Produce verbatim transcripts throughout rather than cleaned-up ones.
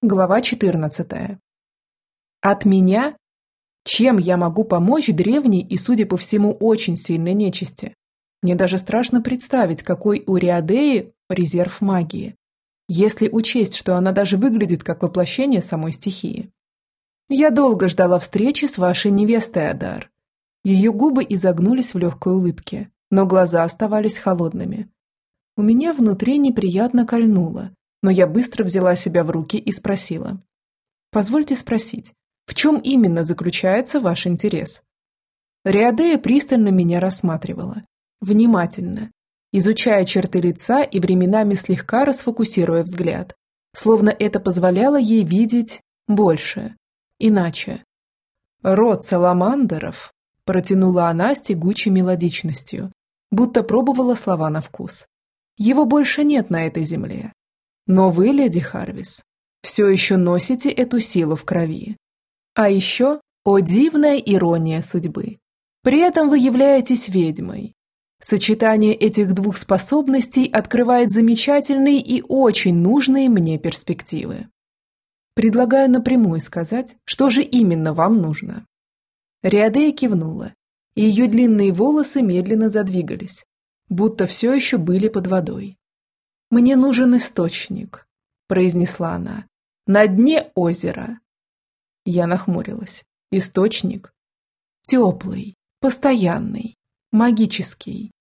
Глава четырнадцатая. От меня? Чем я могу помочь древней и, судя по всему, очень сильной нечисти? Мне даже страшно представить, какой у Риадеи резерв магии, если учесть, что она даже выглядит как воплощение самой стихии. Я долго ждала встречи с вашей невестой, Адар. Ее губы изогнулись в легкой улыбке, но глаза оставались холодными. У меня внутри неприятно кольнуло, но я быстро взяла себя в руки и спросила. «Позвольте спросить, в чем именно заключается ваш интерес?» Риадея пристально меня рассматривала, внимательно, изучая черты лица и временами слегка расфокусируя взгляд, словно это позволяло ей видеть больше, иначе. «Род саламандеров», – протянула она с тягучей мелодичностью, будто пробовала слова на вкус. «Его больше нет на этой земле. Но вы, леди Харвис, все еще носите эту силу в крови. А еще, о дивная ирония судьбы, при этом вы являетесь ведьмой. Сочетание этих двух способностей открывает замечательные и очень нужные мне перспективы. Предлагаю напрямую сказать, что же именно вам нужно». Риадея кивнула, и ее длинные волосы медленно задвигались, будто все еще были под водой. «Мне нужен источник», – произнесла она, – «на дне озера». Я нахмурилась. «Источник?» «Теплый, постоянный, магический».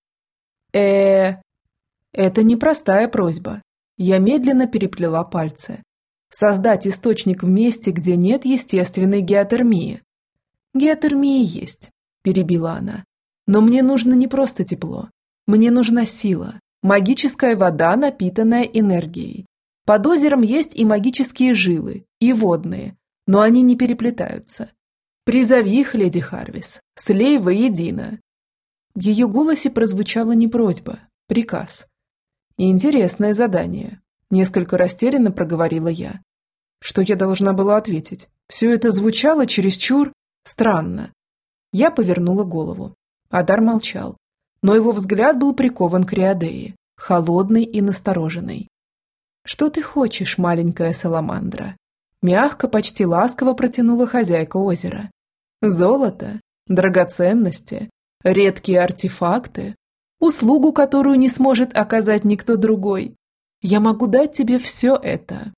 э Это непростая просьба. Я медленно переплела пальцы. Создать источник в месте, где нет естественной геотермии. «Геотермия есть», – перебила она. «Но мне нужно не просто тепло. Мне нужна сила. Магическая вода, напитанная энергией. Под озером есть и магические жилы, и водные, но они не переплетаются. Призови их, леди Харвис, слей воедино». В ее голосе прозвучала не просьба, приказ. «Интересное задание», – несколько растерянно проговорила я. Что я должна была ответить? Все это звучало чересчур странно. Я повернула голову. Адар молчал. Но его взгляд был прикован к Риадее, холодный и настороженный. «Что ты хочешь, маленькая саламандра?» Мягко, почти ласково протянула хозяйка озера. «Золото, драгоценности, редкие артефакты, услугу, которую не сможет оказать никто другой. Я могу дать тебе все это».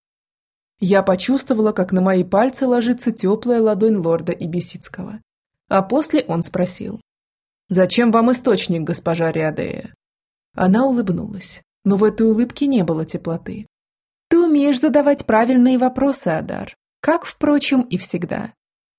Я почувствовала, как на мои пальцы ложится теплая ладонь лорда Ибисицкого. А после он спросил. «Зачем вам источник, госпожа Риадея?» Она улыбнулась, но в этой улыбке не было теплоты. «Ты умеешь задавать правильные вопросы, Адар, как, впрочем, и всегда».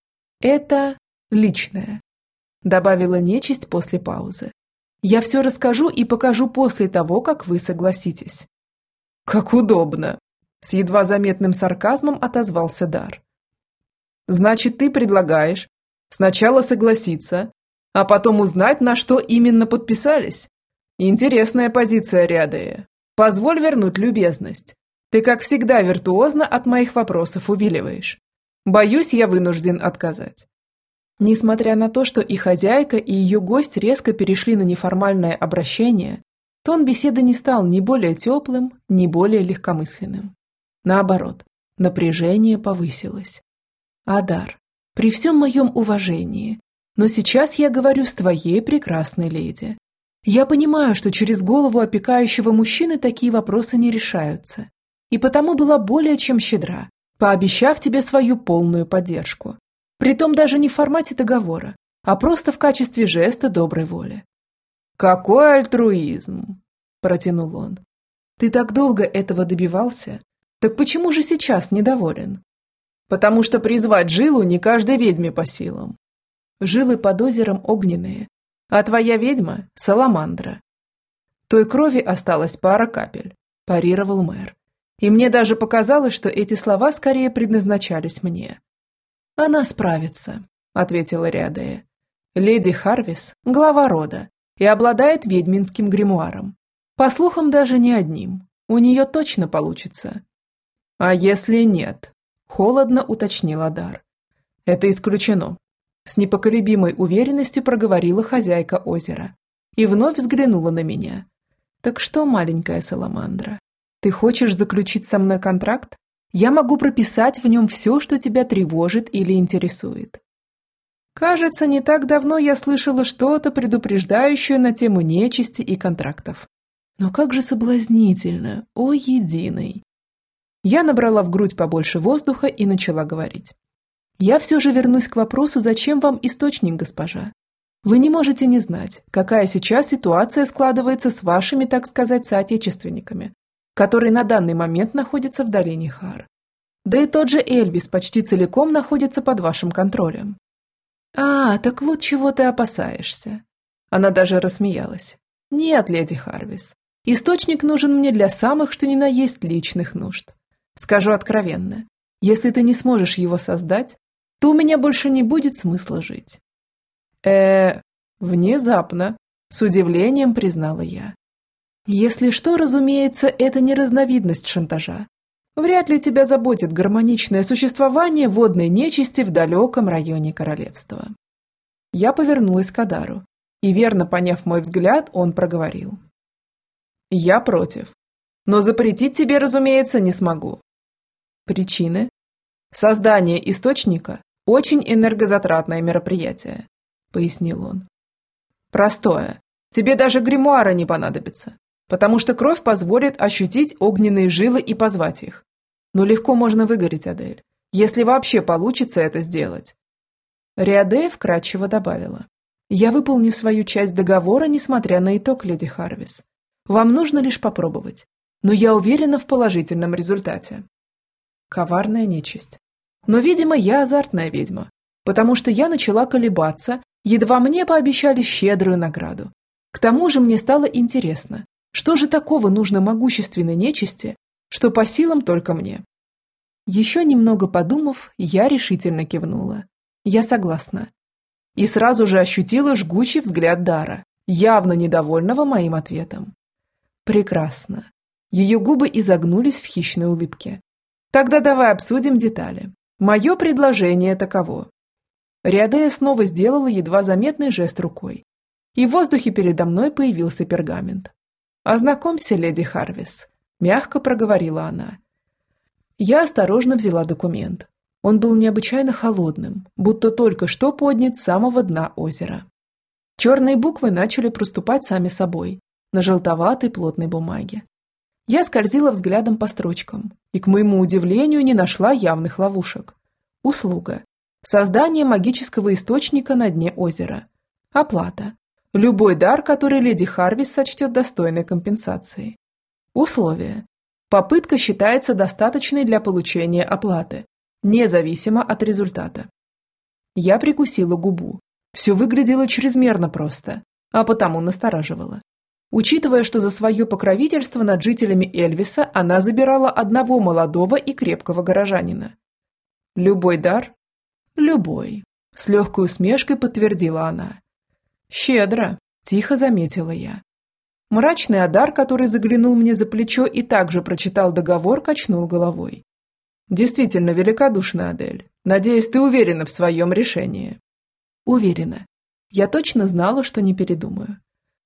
«Это личное», – добавила нечисть после паузы. «Я все расскажу и покажу после того, как вы согласитесь». «Как удобно», – с едва заметным сарказмом отозвался Дар. «Значит, ты предлагаешь сначала согласиться, а потом узнать, на что именно подписались? Интересная позиция, Риадея. Позволь вернуть любезность. Ты, как всегда, виртуозно от моих вопросов увиливаешь. Боюсь, я вынужден отказать». Несмотря на то, что и хозяйка, и ее гость резко перешли на неформальное обращение, тон беседы не стал ни более теплым, ни более легкомысленным. Наоборот, напряжение повысилось. «Адар, при всем моем уважении, но сейчас я говорю с твоей прекрасной леди. Я понимаю, что через голову опекающего мужчины такие вопросы не решаются, и потому была более чем щедра, пообещав тебе свою полную поддержку. Притом даже не в формате договора, а просто в качестве жеста доброй воли». «Какой альтруизм!» – протянул он. «Ты так долго этого добивался, так почему же сейчас недоволен?» «Потому что призвать жилу не каждой ведьме по силам. Жилы под озером огненные, а твоя ведьма – саламандра. Той крови осталась пара капель», – парировал мэр. И мне даже показалось, что эти слова скорее предназначались мне. «Она справится», – ответила Риадея. «Леди Харвис – глава рода и обладает ведьминским гримуаром. По слухам, даже не одним. У нее точно получится». «А если нет?» – холодно уточнил Адар. «Это исключено», – с непоколебимой уверенностью проговорила хозяйка озера и вновь взглянула на меня. «Так что, маленькая саламандра, ты хочешь заключить со мной контракт Я могу прописать в нем все, что тебя тревожит или интересует. Кажется, не так давно я слышала что-то, предупреждающее на тему нечисти и контрактов. Но как же соблазнительно, о единый. Я набрала в грудь побольше воздуха и начала говорить. Я все же вернусь к вопросу, зачем вам источник, госпожа? Вы не можете не знать, какая сейчас ситуация складывается с вашими, так сказать, соотечественниками, которые на данный момент находятся в долине Хар. Да и тот же Эльвис почти целиком находится под вашим контролем. А, так вот чего ты опасаешься. Она даже рассмеялась. Нет, леди Харвис, источник нужен мне для самых, что ни на есть, личных нужд. Скажу откровенно, если ты не сможешь его создать, то у меня больше не будет смысла жить. Э, внезапно, с удивлением признала я. Если что, разумеется, это не разновидность шантажа. Вряд ли тебя заботит гармоничное существование водной нечисти в далеком районе королевства. Я повернулась к Адару, и, верно поняв мой взгляд, он проговорил. Я против. Но запретить тебе, разумеется, не смогу. Причины? Создание источника – очень энергозатратное мероприятие, пояснил он. Простое. Тебе даже гримуара не понадобится, потому что кровь позволит ощутить огненные жилы и позвать их. Но легко можно выгореть, Адель, если вообще получится это сделать. Риадея вкратчиво добавила. Я выполню свою часть договора, несмотря на итог, леди Харвис. Вам нужно лишь попробовать, но я уверена в положительном результате. Коварная нечисть. Но, видимо, я азартная ведьма, потому что я начала колебаться, едва мне пообещали щедрую награду. К тому же мне стало интересно, что же такого нужно могущественной нечисти, что по силам только мне. Еще немного подумав, я решительно кивнула. Я согласна. И сразу же ощутила жгучий взгляд Дара, явно недовольного моим ответом. Прекрасно. Ее губы изогнулись в хищной улыбке. Тогда давай обсудим детали. Мое предложение таково. Риадея снова сделала едва заметный жест рукой, и в воздухе передо мной появился пергамент. «Ознакомься, леди Харвис», – мягко проговорила она. Я осторожно взяла документ. Он был необычайно холодным, будто только что поднят с самого дна озера. Черные буквы начали проступать сами собой на желтоватой плотной бумаге. Я скользила взглядом по строчкам и, к моему удивлению, не нашла явных ловушек. Услуга. Создание магического источника на дне озера. Оплата. Любой дар, который леди Харвис сочтет достойной компенсацией. Условия. Попытка считается достаточной для получения оплаты, независимо от результата. Я прикусила губу. Все выглядело чрезмерно просто, а потому настораживало. Учитывая, что за свое покровительство над жителями Эльвиса она забирала одного молодого и крепкого горожанина. Любой дар? Любой. С легкой усмешкой подтвердила она. Щедро, тихо заметила я. Мрачный Адар, который заглянул мне за плечо и также прочитал договор, качнул головой. Действительно великодушна, Адель. Надеюсь, ты уверена в своем решении. Уверена. Я точно знала, что не передумаю.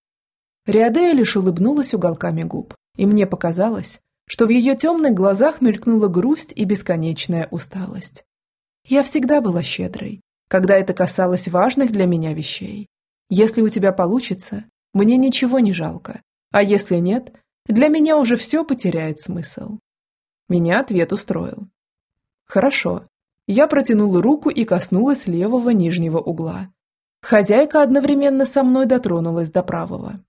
Риадея лишь улыбнулась уголками губ, и мне показалось, что в ее темных глазах мелькнула грусть и бесконечная усталость. Я всегда была щедрой, когда это касалось важных для меня вещей. Если у тебя получится, мне ничего не жалко, а если нет, для меня уже все потеряет смысл. Меня ответ устроил. Хорошо. Я протянула руку и коснулась левого нижнего угла. Хозяйка одновременно со мной дотронулась до правого.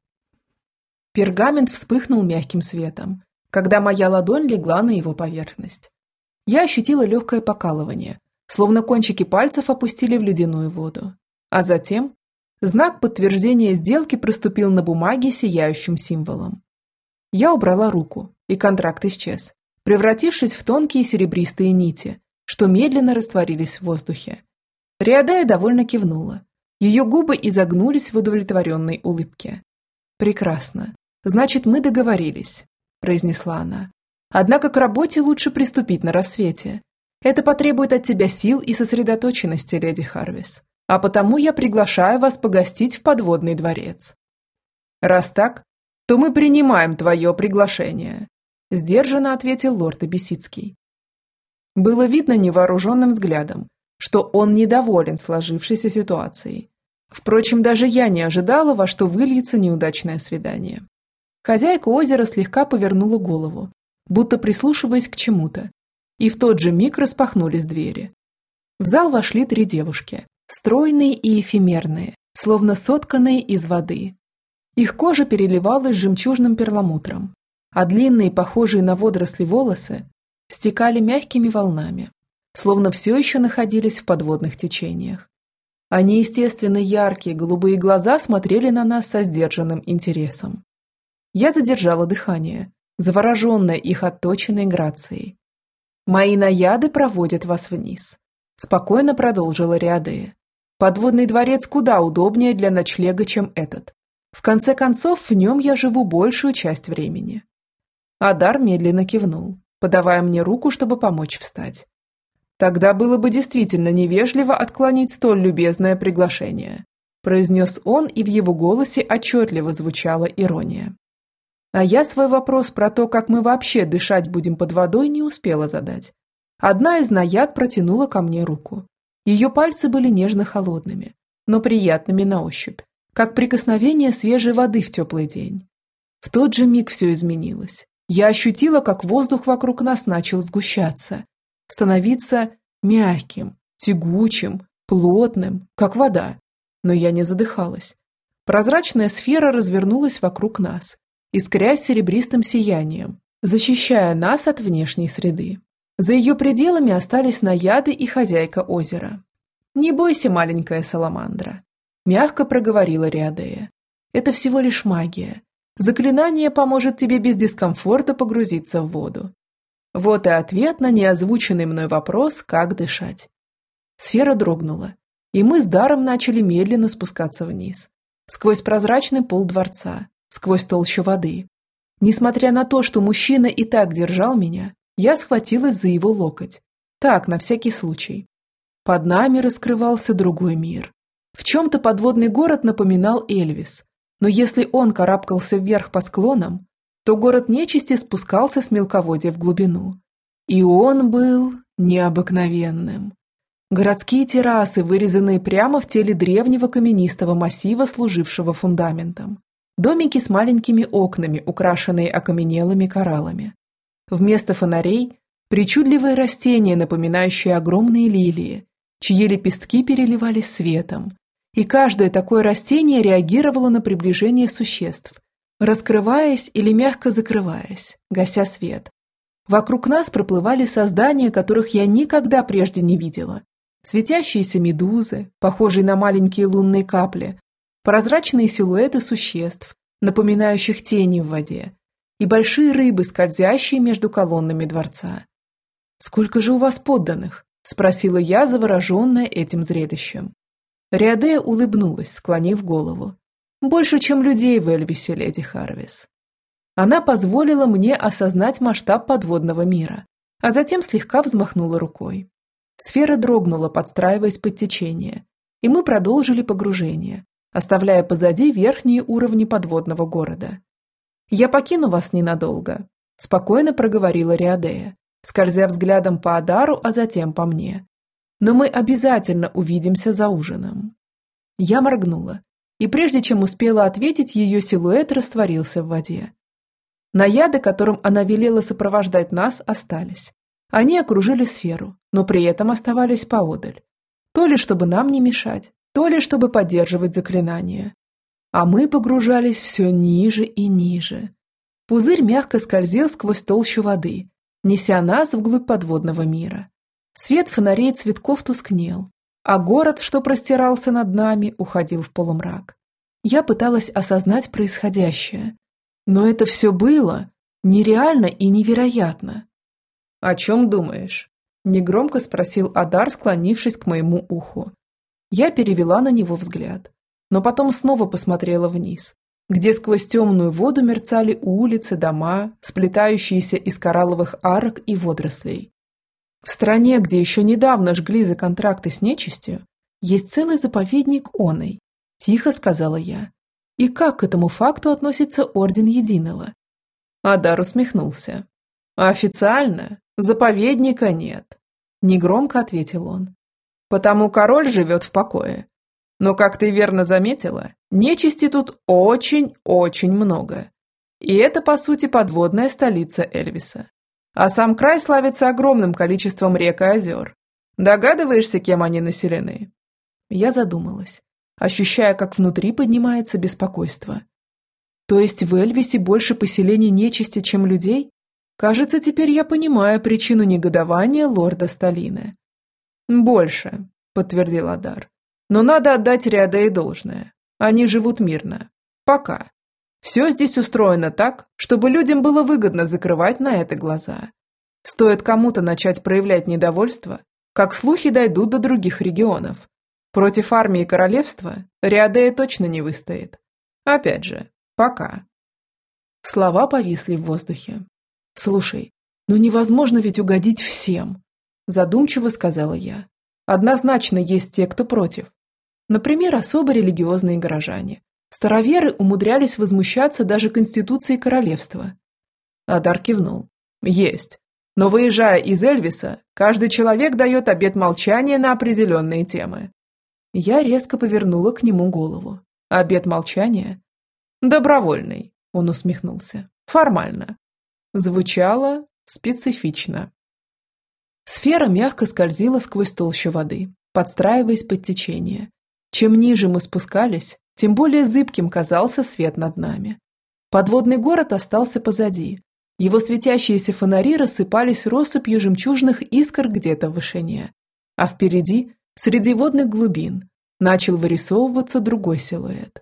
Пергамент вспыхнул мягким светом, когда моя ладонь легла на его поверхность. Я ощутила легкое покалывание, словно кончики пальцев опустили в ледяную воду. А затем знак подтверждения сделки проступил на бумаге сияющим символом. Я убрала руку, и контракт исчез, превратившись в тонкие серебристые нити, что медленно растворились в воздухе. Риадея довольно кивнула. Ее губы изогнулись в удовлетворенной улыбке. «Прекрасно. Значит, мы договорились», – произнесла она. «Однако к работе лучше приступить на рассвете. Это потребует от тебя сил и сосредоточенности, леди Харвис. А потому я приглашаю вас погостить в подводный дворец». «Раз так, то мы принимаем твое приглашение», – сдержанно ответил лорд Абиссидский. Было видно невооруженным взглядом, что он недоволен сложившейся ситуацией. Впрочем, даже я не ожидала, во что выльется неудачное свидание. Хозяйка озера слегка повернула голову, будто прислушиваясь к чему-то, и в тот же миг распахнулись двери. В зал вошли три девушки, стройные и эфемерные, словно сотканные из воды. Их кожа переливалась жемчужным перламутром, а длинные, похожие на водоросли волосы, стекали мягкими волнами, словно все еще находились в подводных течениях. А неестественно яркие голубые глаза смотрели на нас со сдержанным интересом. Я задержала дыхание, завороженная их отточенной грацией. «Мои наяды проводят вас вниз», – спокойно продолжила Риадея. «Подводный дворец куда удобнее для ночлега, чем этот. В конце концов, в нем я живу большую часть времени». Адар медленно кивнул, подавая мне руку, чтобы помочь встать. «Тогда было бы действительно невежливо отклонить столь любезное приглашение», произнес он, и в его голосе отчетливо звучала ирония. А я свой вопрос про то, как мы вообще дышать будем под водой, не успела задать. Одна из наяд протянула ко мне руку. Ее пальцы были нежно-холодными, но приятными на ощупь, как прикосновение свежей воды в теплый день. В тот же миг все изменилось. Я ощутила, как воздух вокруг нас начал сгущаться, становиться мягким, тягучим, плотным, как вода. Но я не задыхалась. Прозрачная сфера развернулась вокруг нас, искрясь серебристым сиянием, защищая нас от внешней среды. За ее пределами остались наяды и хозяйка озера. «Не бойся, маленькая саламандра», – мягко проговорила Риадея. «Это всего лишь магия. Заклинание поможет тебе без дискомфорта погрузиться в воду». Вот и ответ на неозвученный мной вопрос, как дышать. Сфера дрогнула, и мы с Даром начали медленно спускаться вниз, сквозь прозрачный пол дворца, сквозь толщу воды. Несмотря на то, что мужчина и так держал меня, я схватилась за его локоть. Так, на всякий случай. Под нами раскрывался другой мир. В чем-то подводный город напоминал Эльвис, но если он карабкался вверх по склонам, то город нечисти спускался с мелководья в глубину. И он был необыкновенным. Городские террасы, вырезанные прямо в теле древнего каменистого массива, служившего фундаментом. Домики с маленькими окнами, украшенные окаменелыми кораллами. Вместо фонарей – причудливые растения, напоминающие огромные лилии, чьи лепестки переливались светом. И каждое такое растение реагировало на приближение существ, раскрываясь или мягко закрываясь, гася свет. Вокруг нас проплывали создания, которых я никогда прежде не видела. Светящиеся медузы, похожие на маленькие лунные капли, прозрачные силуэты существ, напоминающих тени в воде, и большие рыбы, скользящие между колоннами дворца. «Сколько же у вас подданных?» – спросила я, завороженная этим зрелищем. Риадея улыбнулась, склонив голову. «Больше, чем людей в Эльвисе, леди Харвис». Она позволила мне осознать масштаб подводного мира, а затем слегка взмахнула рукой. Сфера дрогнула, подстраиваясь под течение, и мы продолжили погружение, оставляя позади верхние уровни подводного города. «Я покину вас ненадолго», – спокойно проговорила Риадея, скользя взглядом по Адару, а затем по мне. «Но мы обязательно увидимся за ужином». Я моргнула, и прежде чем успела ответить, ее силуэт растворился в воде. Наяды, которым она велела сопровождать нас, остались. Они окружили сферу, но при этом оставались поодаль. То ли чтобы нам не мешать, то ли чтобы поддерживать заклинание. А мы погружались все ниже и ниже. Пузырь мягко скользил сквозь толщу воды, неся нас вглубь подводного мира. Свет фонарей и цветков тускнел, а город, что простирался над нами, уходил в полумрак. Я пыталась осознать происходящее, но это все было нереально и невероятно. «О чем думаешь?» – негромко спросил Адар, склонившись к моему уху. Я перевела на него взгляд, но потом снова посмотрела вниз, где сквозь темную воду мерцали улицы, дома, сплетающиеся из коралловых арок и водорослей. В стране, где еще недавно жгли за контракты с нечистью, есть целый заповедник оной, тихо сказала я. И как к этому факту относится Орден Единого? Адар усмехнулся. Официально заповедника нет, Негромко ответил он. Потому король живет в покое. Но, как ты верно заметила, нечисти тут очень-очень много. И это, по сути, подводная столица Эльвиса. А сам край славится огромным количеством рек и озер. Догадываешься, кем они населены? Я задумалась, ощущая, как внутри поднимается беспокойство. То есть в Эльвисе больше поселений нечисти, чем людей? Кажется, теперь я понимаю причину негодования лорда Сталины. «Больше», – подтвердил Адар. «Но надо отдать Риадее должное. Они живут мирно. Пока. Все здесь устроено так, чтобы людям было выгодно закрывать на это глаза. Стоит кому-то начать проявлять недовольство, как слухи дойдут до других регионов. Против армии королевства Риадея точно не выстоит. Опять же, пока». Слова повисли в воздухе. «Слушай, ну невозможно ведь угодить всем», – задумчиво сказала я. «Однозначно есть те, кто против. Например, особо религиозные горожане. Староверы умудрялись возмущаться даже Конституцией королевства». Адар кивнул. «Есть. Но выезжая из Эльвиса, каждый человек дает обет молчания на определенные темы». Я резко повернула к нему голову. «Обет молчания?» «Добровольный», – он усмехнулся. «Формально». Звучало специфично. Сфера мягко скользила сквозь толщу воды, подстраиваясь под течение. Чем ниже мы спускались, тем более зыбким казался свет над нами. Подводный город остался позади. Его светящиеся фонари рассыпались россыпью жемчужных искр где-то в вышине. А впереди, среди водных глубин, начал вырисовываться другой силуэт.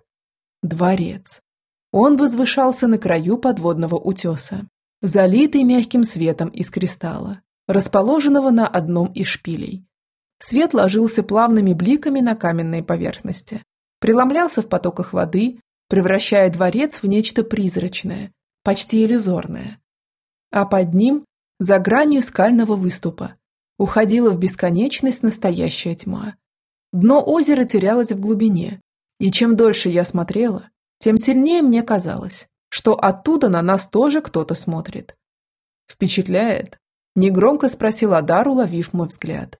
Дворец. Он возвышался на краю подводного утеса, залитый мягким светом из кристалла, расположенного на одном из шпилей. Свет ложился плавными бликами на каменные поверхности, преломлялся в потоках воды, превращая дворец в нечто призрачное, почти иллюзорное. А под ним, за гранью скального выступа, уходила в бесконечность настоящая тьма. Дно озера терялось в глубине, и чем дольше я смотрела, тем сильнее мне казалось, что оттуда на нас тоже кто-то смотрит. «Впечатляет?» – негромко спросил Адар, уловив мой взгляд.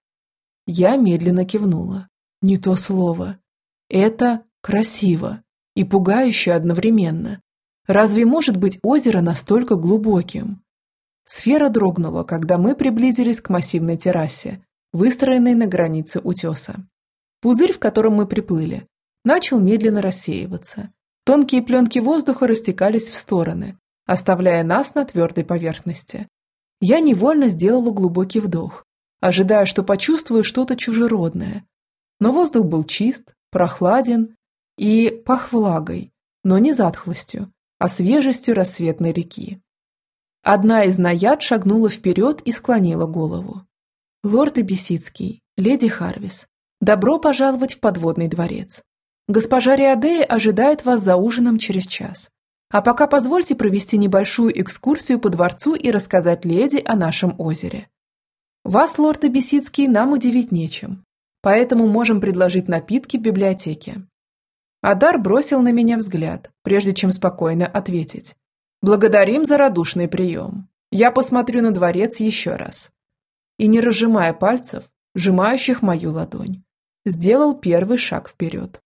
Я медленно кивнула. Не то слово. Это красиво и пугающе одновременно. Разве может быть озеро настолько глубоким? Сфера дрогнула, когда мы приблизились к массивной террасе, выстроенной на границе утеса. Пузырь, в котором мы приплыли, начал медленно рассеиваться. Тонкие пленки воздуха растекались в стороны, оставляя нас на твердой поверхности. Я невольно сделала глубокий вдох, ожидая, что почувствую что-то чужеродное. Но воздух был чист, прохладен и пах влагой, но не затхлостью, а свежестью рассветной реки. Одна из наяд шагнула вперед и склонила голову. «Лорд Эбисицкий, леди Харвис, добро пожаловать в подводный дворец. Госпожа Риадея ожидает вас за ужином через час. А пока позвольте провести небольшую экскурсию по дворцу и рассказать леди о нашем озере. Вас, лорд Эбисицкий, нам удивить нечем, поэтому можем предложить напитки в библиотеке». Адар бросил на меня взгляд, прежде чем спокойно ответить. «Благодарим за радушный прием. Я посмотрю на дворец еще раз». И, не разжимая пальцев, сжимающих мою ладонь, сделал первый шаг вперед.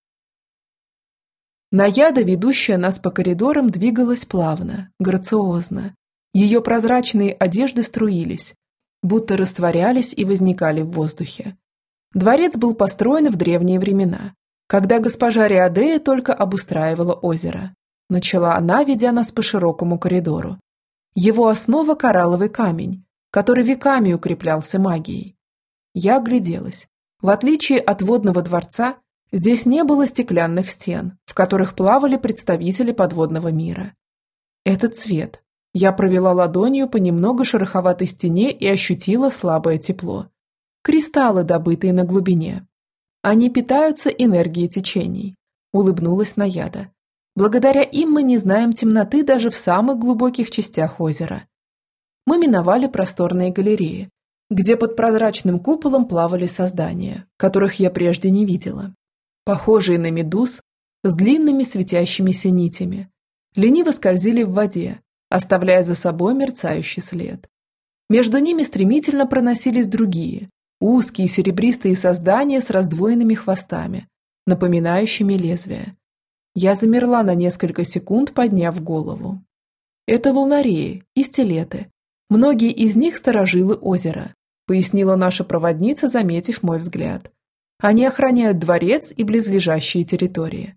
Наяда, ведущая нас по коридорам, двигалась плавно, грациозно. Ее прозрачные одежды струились, будто растворялись и возникали в воздухе. Дворец был построен в древние времена, когда госпожа Риадея только обустраивала озеро. Начала она, ведя нас по широкому коридору. Его основа – коралловый камень, который веками укреплялся магией. Я огляделась. В отличие от водного дворца, здесь не было стеклянных стен, в которых плавали представители подводного мира. Этот цвет. Я провела ладонью по немного шероховатой стене и ощутила слабое тепло. Кристаллы, добытые на глубине. Они питаются энергией течений. Улыбнулась Наяда. Благодаря им мы не знаем темноты даже в самых глубоких частях озера. Мы миновали просторные галереи, где под прозрачным куполом плавали создания, которых я прежде не видела. Похожие на медуз, с длинными светящимися нитями, лениво скользили в воде, оставляя за собой мерцающий след. Между ними стремительно проносились другие, узкие серебристые создания с раздвоенными хвостами, напоминающими лезвия. Я замерла на несколько секунд, подняв голову. Это лунарии и стилеты. Многие из них сторожилы озера, пояснила наша проводница, заметив мой взгляд. Они охраняют дворец и близлежащие территории.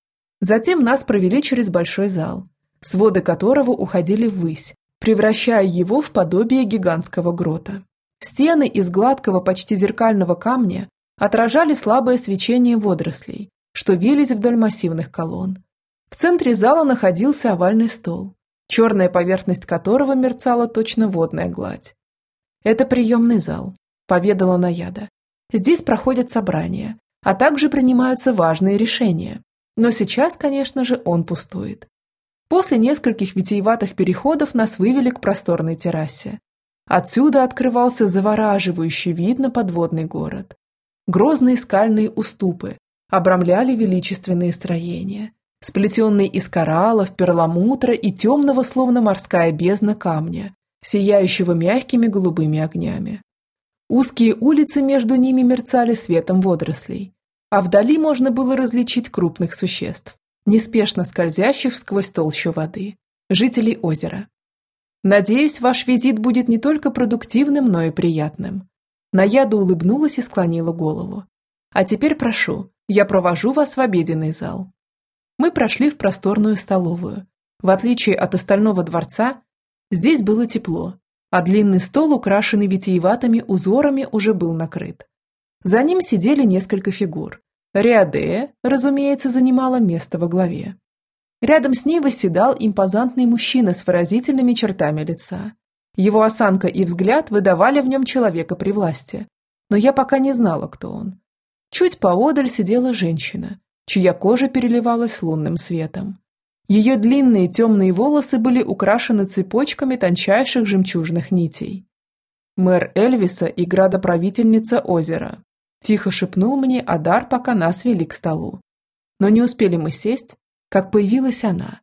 Затем нас провели через большой зал, своды которого уходили ввысь, превращая его в подобие гигантского грота. Стены из гладкого, почти зеркального камня отражали слабое свечение водорослей, что вились вдоль массивных колонн. В центре зала находился овальный стол, черная поверхность которого мерцала точно водная гладь. «Это приемный зал», – поведала Наяда. «Здесь проходят собрания, а также принимаются важные решения. Но сейчас, конечно же, он пустует». После нескольких витиеватых переходов нас вывели к просторной террасе. Отсюда открывался завораживающий вид на подводный город. Грозные скальные уступы обрамляли величественные строения, сплетенные из кораллов, перламутра и темного, словно морская бездна, камня, сияющего мягкими голубыми огнями. Узкие улицы между ними мерцали светом водорослей, а вдали можно было различить крупных существ, неспешно скользящих сквозь толщу воды, жителей озера. «Надеюсь, ваш визит будет не только продуктивным, но и приятным». Наяда улыбнулась и склонила голову. «А теперь прошу, я провожу вас в обеденный зал». Мы прошли в просторную столовую. В отличие от остального дворца, здесь было тепло, а длинный стол, украшенный витиеватыми узорами, уже был накрыт. За ним сидели несколько фигур. Риадея, разумеется, занимала место во главе. Рядом с ней восседал импозантный мужчина с выразительными чертами лица. Его осанка и взгляд выдавали в нем человека при власти, но я пока не знала, кто он. Чуть поодаль сидела женщина, чья кожа переливалась лунным светом. Ее длинные темные волосы были украшены цепочками тончайших жемчужных нитей. «Мэр Эльвиса и градоправительница озера», – тихо шепнул мне Адар, пока нас вели к столу. Но не успели мы сесть, как появилась она.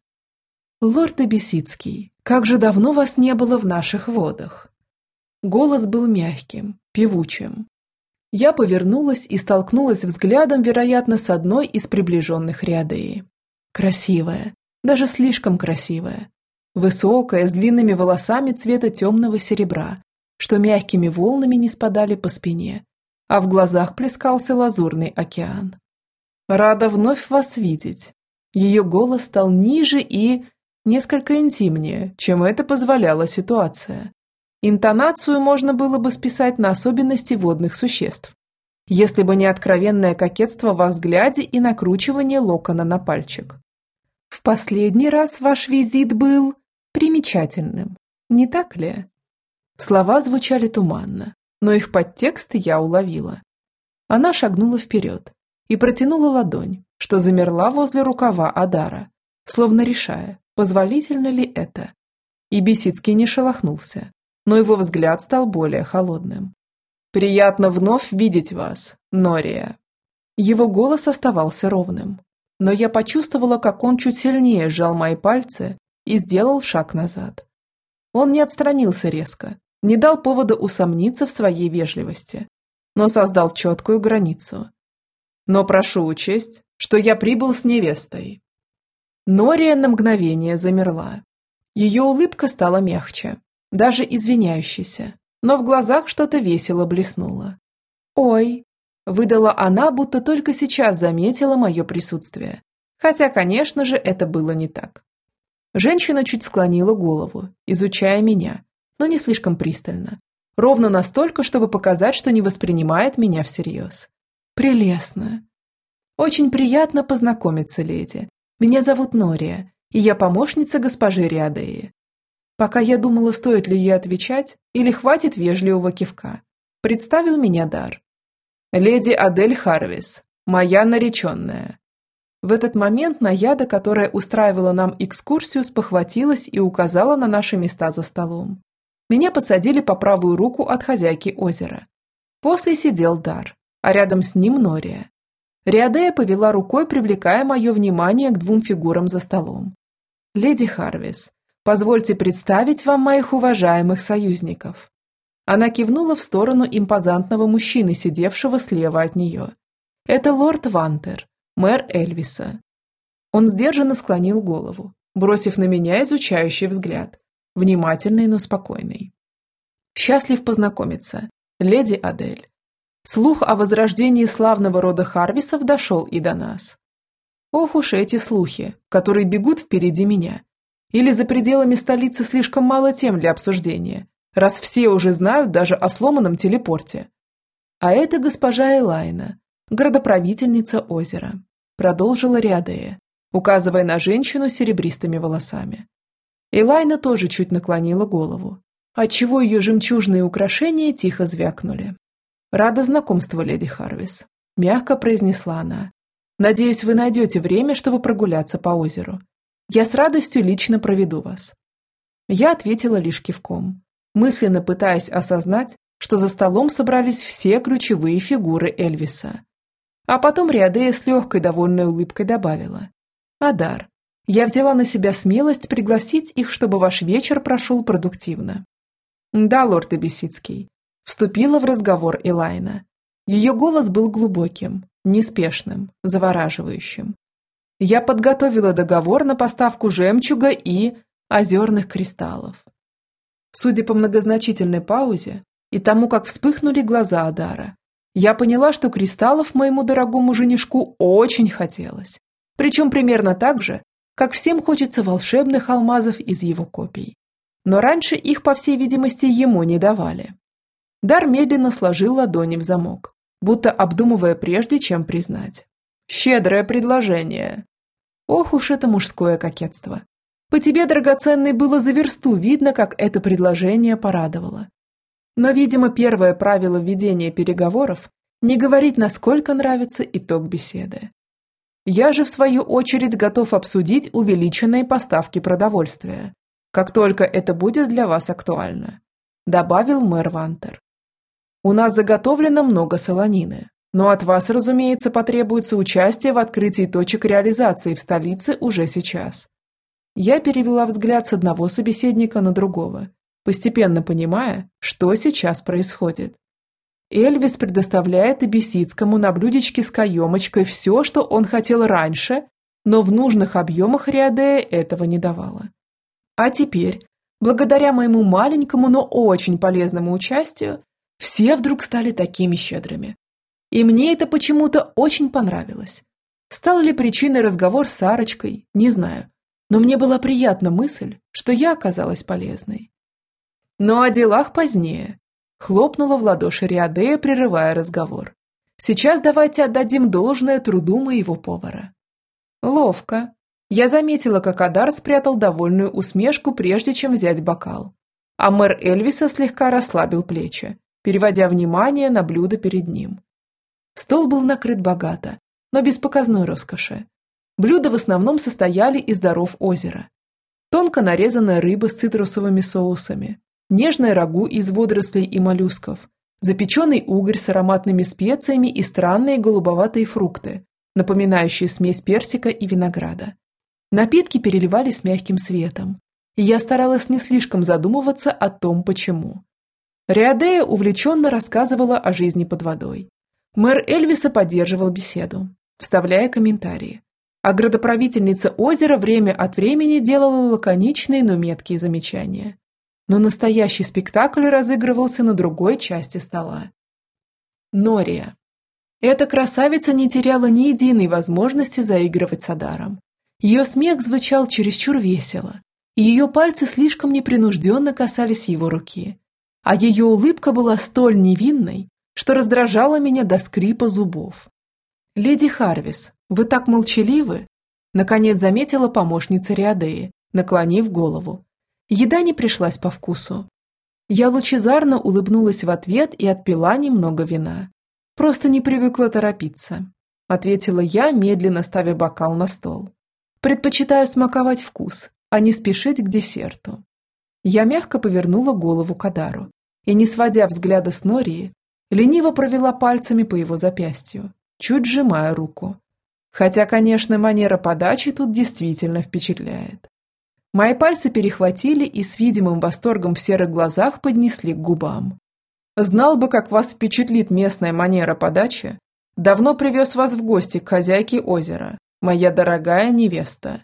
«Лорд Эбисицкий, как же давно вас не было в наших водах!» Голос был мягким, певучим. Я повернулась и столкнулась взглядом, вероятно, с одной из приближенных Риадеи. Красивая, даже слишком красивая. Высокая, с длинными волосами цвета темного серебра, что мягкими волнами не спадали по спине, а в глазах плескался лазурный океан. «Рада вновь вас видеть». Ее голос стал ниже и несколько интимнее, чем это позволяла ситуация. Интонацию можно было бы списать на особенности водных существ, если бы не откровенное кокетство во взгляде и накручивание локона на пальчик. «В последний раз ваш визит был примечательным, не так ли?» Слова звучали туманно, но их подтекст я уловила. Она шагнула вперед и протянула ладонь, что замерла возле рукава Адара, словно решая, позволительно ли это. И Бесицкий не шелохнулся, но его взгляд стал более холодным. «Приятно вновь видеть вас, Нория». Его голос оставался ровным, но я почувствовала, как он чуть сильнее сжал мои пальцы и сделал шаг назад. Он не отстранился резко, не дал повода усомниться в своей вежливости, но создал четкую границу. «Но прошу учесть, что я прибыл с невестой». Нория на мгновение замерла. Ее улыбка стала мягче, даже извиняющейся, но в глазах что-то весело блеснуло. «Ой», – выдала она, будто только сейчас заметила мое присутствие, хотя, конечно же, это было не так. Женщина чуть склонила голову, изучая меня, но не слишком пристально, ровно настолько, чтобы показать, что не воспринимает меня всерьез. «Прелестно. Очень приятно познакомиться, леди. Меня зовут Нория, и я помощница госпожи Риадеи». Пока я думала, стоит ли ей отвечать, или хватит вежливого кивка, представил меня Дар. «Леди Адель Харвис, моя нареченная». В этот момент Наяда, которая устраивала нам экскурсию, спохватилась и указала на наши места за столом. Меня посадили по правую руку от хозяйки озера. После сидел Дар, а рядом с ним Нория. Риадея повела рукой, привлекая мое внимание к двум фигурам за столом. «Леди Харвис, позвольте представить вам моих уважаемых союзников. Она кивнула в сторону импозантного мужчины, сидевшего слева от нее. Это лорд Вантер, мэр Эльвиса. Он сдержанно склонил голову, бросив на меня изучающий взгляд, внимательный, но спокойный. Счастлив познакомиться, леди Адель. Слух о возрождении славного рода Харвисов дошел и до нас. Ох уж эти слухи, которые бегут впереди меня. Или за пределами столицы слишком мало тем для обсуждения, раз все уже знают даже о сломанном телепорте. А это госпожа Элайна, градоправительница озера, продолжила Риадея, указывая на женщину с серебристыми волосами. Элайна тоже чуть наклонила голову, отчего ее жемчужные украшения тихо звякнули. «Рада знакомству, леди Харвис», – мягко произнесла она. «Надеюсь, вы найдете время, чтобы прогуляться по озеру. Я с радостью лично проведу вас». Я ответила лишь кивком, мысленно пытаясь осознать, что за столом собрались все ключевые фигуры Эльвиса. А потом Риадея с легкой довольной улыбкой добавила. «Адар, я взяла на себя смелость пригласить их, чтобы ваш вечер прошел продуктивно». «Да, лорд Эбисицкий», – вступила в разговор Элайна. Ее голос был глубоким, неспешным, завораживающим. «Я подготовила договор на поставку жемчуга и озерных кристаллов». Судя по многозначительной паузе и тому, как вспыхнули глаза Адара, я поняла, что кристаллов моему дорогому женишку очень хотелось. Причем примерно так же, как всем хочется волшебных алмазов из его копий. Но раньше их, по всей видимости, ему не давали. Дар медленно сложил ладони в замок, будто обдумывая прежде, чем признать. «Щедрое предложение». Ох уж это мужское кокетство. По тебе, драгоценный, было за версту видно, как это предложение порадовало. Но, видимо, первое правило ведения переговоров – не говорить, насколько нравится итог беседы. Я же, в свою очередь, готов обсудить увеличенные поставки продовольствия, как только это будет для вас актуально, добавил мэр Вантер. У нас заготовлено много солонины, но от вас, разумеется, потребуется участие в открытии точек реализации в столице уже сейчас. Я перевела взгляд с одного собеседника на другого, постепенно понимая, что сейчас происходит. Эльвис предоставляет Эбисицкому на блюдечке с каемочкой все, что он хотел раньше, но в нужных объемах Риадея этого не давала. А теперь, благодаря моему маленькому, но очень полезному участию, все вдруг стали такими щедрыми. И мне это почему-то очень понравилось. Стал ли причиной разговор с Сарочкой, не знаю, но мне была приятна мысль, что я оказалась полезной. Но о делах позднее. Хлопнула в ладоши Риадея, прерывая разговор. Сейчас давайте отдадим должное труду моего повара. Ловко. Я заметила, как Адар спрятал довольную усмешку, прежде чем взять бокал. А мэр Эльвиса слегка расслабил плечи, переводя внимание на блюдо перед ним. Стол был накрыт богато, но без показной роскоши. Блюда в основном состояли из даров озера. Тонко нарезанная рыба с цитрусовыми соусами, нежное рагу из водорослей и моллюсков, запеченный угорь с ароматными специями и странные голубоватые фрукты, напоминающие смесь персика и винограда. Напитки переливались мягким светом, и я старалась не слишком задумываться о том, почему. Риадея увлеченно рассказывала о жизни под водой. Мэр Эльвиса поддерживал беседу, вставляя комментарии. А градоправительница озера время от времени делала лаконичные, но меткие замечания. Но настоящий спектакль разыгрывался на другой части стола. Нория. Эта красавица не теряла ни единой возможности заигрывать с Адаром. Ее смех звучал чересчур весело, и ее пальцы слишком непринужденно касались его руки. А ее улыбка была столь невинной, что раздражала меня до скрипа зубов. «Леди Харвис, вы так молчаливы?» Наконец заметила помощница Риадеи, наклонив голову. Еда не пришлась по вкусу. Я лучезарно улыбнулась в ответ и отпила немного вина. «Просто не привыкла торопиться», – ответила я, медленно ставя бокал на стол. «Предпочитаю смаковать вкус, а не спешить к десерту». Я мягко повернула голову к Адару и, не сводя взгляда с Нории, лениво провела пальцами по его запястью, чуть сжимая руку. Хотя, конечно, манера подачи тут действительно впечатляет. Мои пальцы перехватили и с видимым восторгом в серых глазах поднесли к губам. Знал бы, как вас впечатлит местная манера подачи, давно привез вас в гости к хозяйке озера, моя дорогая невеста».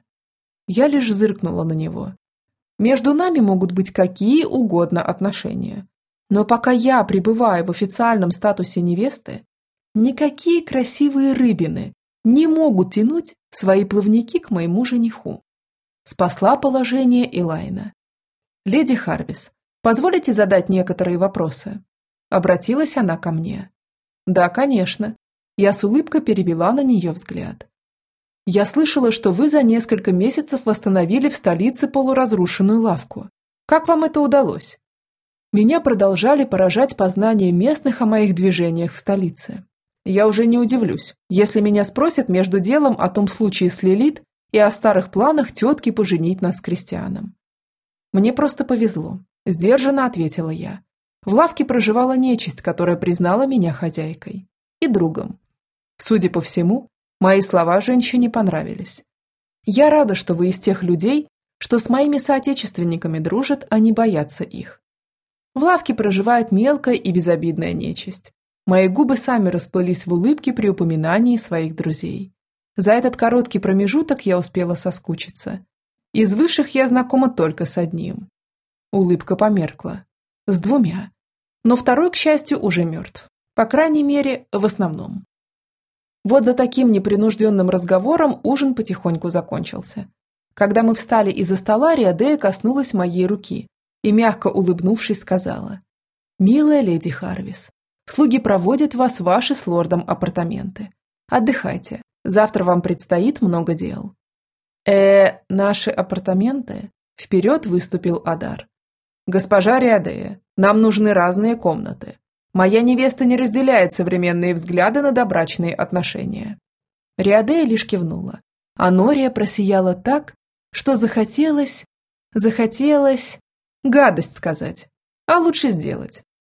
Я лишь зыркнула на него. Между нами могут быть какие угодно отношения. Но пока я пребываю в официальном статусе невесты, никакие красивые рыбины не могут тянуть свои плавники к моему жениху. Спасла положение Элайна. «Леди Харвис, позволите задать некоторые вопросы?» Обратилась она ко мне. «Да, конечно». Я с улыбкой перевела на нее взгляд. «Я слышала, что вы за несколько месяцев восстановили в столице полуразрушенную лавку. Как вам это удалось?» Меня продолжали поражать познания местных о моих движениях в столице. Я уже не удивлюсь, если меня спросят между делом о том случае с Лилит и о старых планах тетки поженить нас с Кристианом. «Мне просто повезло», – сдержанно ответила я. В лавке проживала нечисть, которая признала меня хозяйкой. И другом. Судя по всему, мои слова женщине понравились. «Я рада, что вы из тех людей, что с моими соотечественниками дружат, а не боятся их. В лавке проживает мелкая и безобидная нечисть. Мои губы сами расплылись в улыбке при упоминании своих друзей. За этот короткий промежуток я успела соскучиться. Из высших я знакома только с одним». Улыбка померкла. С двумя. Но второй, к счастью, уже мертв. По крайней мере, в основном. Вот за таким непринужденным разговором ужин потихоньку закончился. Когда мы встали из-за стола, Риадея коснулась моей руки и, мягко улыбнувшись, сказала: «Милая леди Харвис, слуги проводят вас в ваши с лордом апартаменты. Отдыхайте, завтра вам предстоит много дел». «Э, наши апартаменты?» Вперед выступил Адар. «Госпожа Риадея, нам нужны разные комнаты. Моя невеста не разделяет современные взгляды на добрачные отношения». Риадея лишь кивнула, а Нория просияла так, что захотелось... Захотелось... гадость сказать, а лучше сделать.